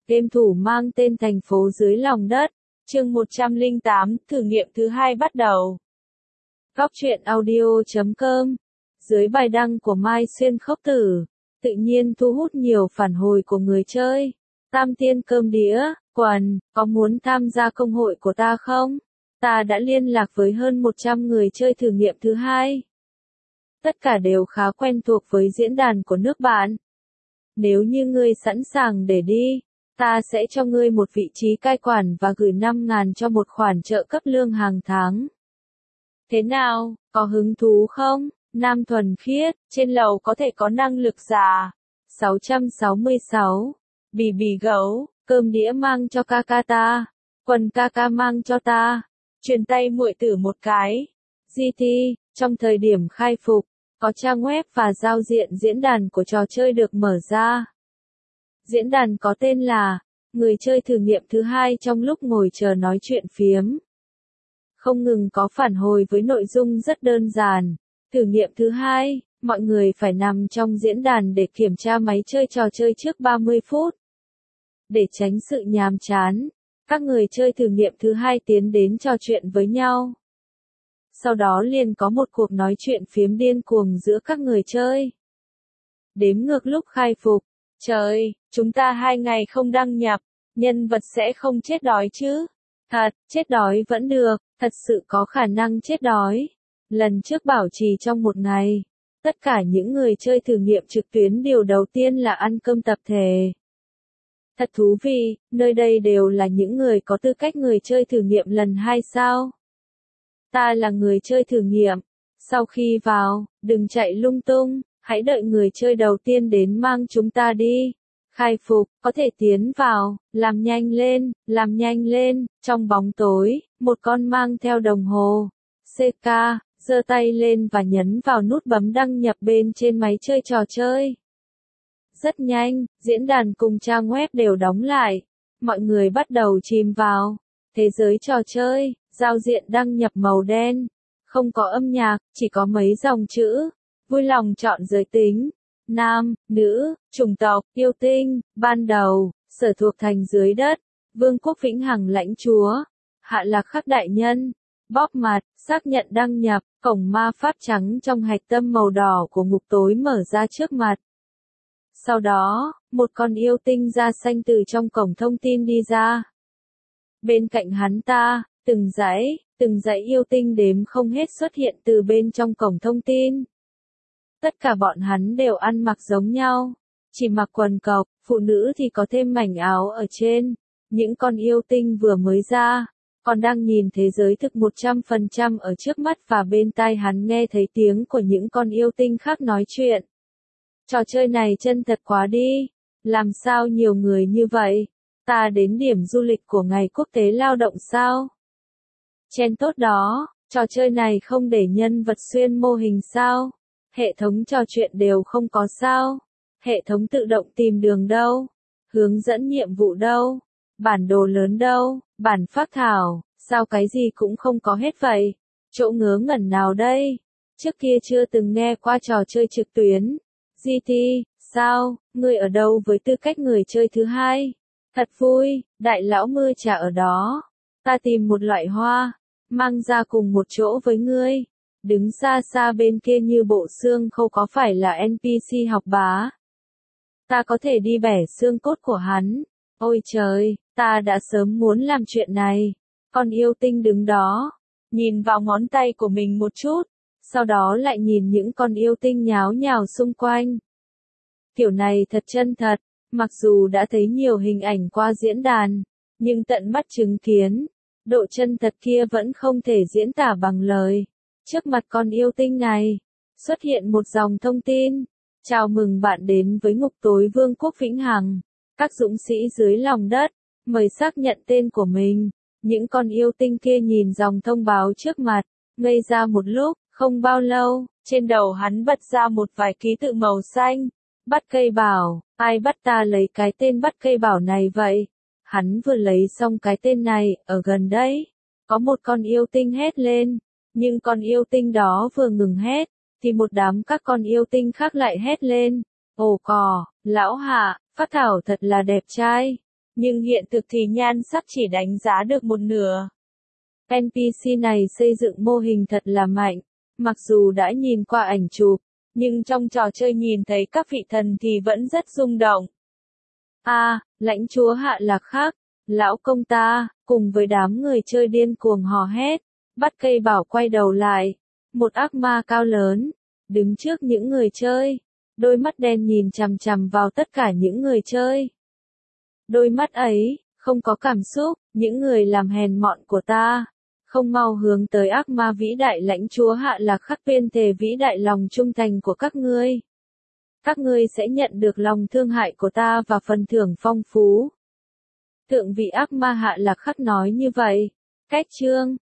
Game thủ mang tên thành phố dưới lòng đất. Chương 108, thử nghiệm thứ 2 bắt đầu. Góc truyện audio.com. Dưới bài đăng của Mai Xuyên Khốc Tử, tự nhiên thu hút nhiều phản hồi của người chơi. Tam Tiên cơm đĩa, quần, có muốn tham gia công hội của ta không? Ta đã liên lạc với hơn 100 người chơi thử nghiệm thứ 2. Tất cả đều khá quen thuộc với diễn đàn của nước bạn. Nếu như ngươi sẵn sàng để đi, ta sẽ cho ngươi một vị trí cai quản và gửi 5.000 cho một khoản trợ cấp lương hàng tháng. Thế nào, có hứng thú không? Nam thuần khiết, trên lầu có thể có năng lực giả. 666. Bì bì gấu, cơm đĩa mang cho ca ca ta. Quần ca ca mang cho ta. Truyền tay muội tử một cái. GT, trong thời điểm khai phục, có trang web và giao diện diễn đàn của trò chơi được mở ra. Diễn đàn có tên là Người chơi thử nghiệm thứ 2 trong lúc ngồi chờ nói chuyện phiếm. Không ngừng có phản hồi với nội dung rất đơn giản. Thử nghiệm thứ 2, mọi người phải nằm trong diễn đàn để kiểm tra máy chơi trò chơi trước 30 phút. Để tránh sự nhàm chán, các người chơi thử nghiệm thứ 2 tiến đến trò chuyện với nhau. Sau đó liền có một cuộc nói chuyện phiếm điên cuồng giữa các người chơi. Đếm ngược lúc khai phục. Trời, chúng ta 2 ngày không đăng nhập, nhân vật sẽ không chết đói chứ? Thật, chết đói vẫn được, thật sự có khả năng chết đói. Lần trước bảo trì trong một ngày, tất cả những người chơi thử nghiệm trực tuyến điều đầu tiên là ăn cơm tập thể. Thật thú vị, nơi đây đều là những người có tư cách người chơi thử nghiệm lần 2 sao? Ta là người chơi thử nghiệm. Sau khi vào, đừng chạy lung tung, hãy đợi người chơi đầu tiên đến mang chúng ta đi. Khai phục, có thể tiến vào, làm nhanh lên, trong bóng tối, một con mang theo đồng hồ. CK, giơ tay lên và nhấn vào nút bấm đăng nhập bên trên máy chơi trò chơi. Rất nhanh, diễn đàn cùng trang web đều đóng lại. Mọi người bắt đầu chìm vào thế giới trò chơi, giao diện đăng nhập màu đen. Không có âm nhạc, chỉ có mấy dòng chữ. Vui lòng chọn giới tính. Nam, nữ, chủng tộc, yêu tinh, ban đầu, sở thuộc thành dưới đất, vương quốc vĩnh hằng lãnh chúa, hạ lạc khắc đại nhân, bóp mặt, xác nhận đăng nhập, cổng ma pháp trắng trong hạch tâm màu đỏ của ngục tối mở ra trước mặt. Sau đó, một con yêu tinh da xanh từ trong cổng thông tin đi ra. Bên cạnh hắn ta, từng dãy yêu tinh đếm không hết xuất hiện từ bên trong cổng thông tin. Tất cả bọn hắn đều ăn mặc giống nhau, chỉ mặc quần cộc, phụ nữ thì có thêm mảnh áo ở trên. Những con yêu tinh vừa mới ra, còn đang nhìn thế giới thực 100% ở trước mắt và bên tai hắn nghe thấy tiếng của những con yêu tinh khác nói chuyện. Trò chơi này chân thật quá đi, làm sao nhiều người như vậy? Ta đến điểm du lịch của ngày quốc tế lao động sao? Chen tốt đó, trò chơi này không để nhân vật xuyên mô hình sao? Hệ thống trò chuyện đều không có sao? Hệ thống tự động tìm đường đâu? Hướng dẫn nhiệm vụ đâu? Bản đồ lớn đâu? Bản phác thảo, sao cái gì cũng không có hết vậy? Chỗ ngớ ngẩn nào đây? Trước kia chưa từng nghe qua trò chơi trực tuyến. GT, sao, ngươi ở đâu với tư cách người chơi thứ 2? Thật vui, đại lão mưa trà ở đó. Ta tìm một loại hoa, mang ra cùng một chỗ với ngươi. Đứng xa xa bên kia như bộ xương khâu có phải là NPC học bá? Ta có thể đi bẻ xương cốt của hắn. Ôi trời, ta đã sớm muốn làm chuyện này. Con yêu tinh đứng đó, nhìn vào ngón tay của mình một chút, sau đó lại nhìn những con yêu tinh nháo nhào xung quanh. Kiểu này thật chân thật, mặc dù đã thấy nhiều hình ảnh qua diễn đàn, nhưng tận mắt chứng kiến, độ chân thật kia vẫn không thể diễn tả bằng lời. Trước mặt con yêu tinh này, xuất hiện một dòng thông tin. Chào mừng bạn đến với ngục tối vương quốc vĩnh hằng. Các dũng sĩ dưới lòng đất, mời xác nhận tên của mình. Những con yêu tinh kia nhìn dòng thông báo trước mặt, ngây ra một lúc, không bao lâu, trên đầu hắn bật ra một vài ký tự màu xanh. Bắt cây bảo, ai bắt ta lấy cái tên bắt cây bảo này vậy? Hắn vừa lấy xong cái tên này, ở gần đấy. Có một con yêu tinh hét lên. Nhưng con yêu tinh đó vừa ngừng hét, thì một đám các con yêu tinh khác lại hét lên. Ồ cò, lão hạ, phát thảo thật là đẹp trai. nhưng hiện thực thì nhan sắc chỉ đánh giá được một nửa. NPC này xây dựng mô hình thật là mạnh, mặc dù đã nhìn qua ảnh chụp, nhưng trong trò chơi nhìn thấy các vị thần thì vẫn rất rung động. Lãnh chúa Hạ Lạc Khắc, lão công ta, cùng với đám người chơi điên cuồng hò hét, bắt cây bảo quay đầu lại. Một ác ma cao lớn, đứng trước những người chơi, đôi mắt đen nhìn chằm chằm vào tất cả những người chơi. Đôi mắt ấy, không có cảm xúc, những người làm hèn mọn của ta, không mau hướng tới ác ma vĩ đại lãnh chúa Hạ Lạc Khắc tuyên thề vĩ đại lòng trung thành của các ngươi. Các ngươi sẽ nhận được lòng thương hại của ta và phần thưởng phong phú. Thượng vị ác ma Hạ Lạc Khắc nói như vậy. Cách chương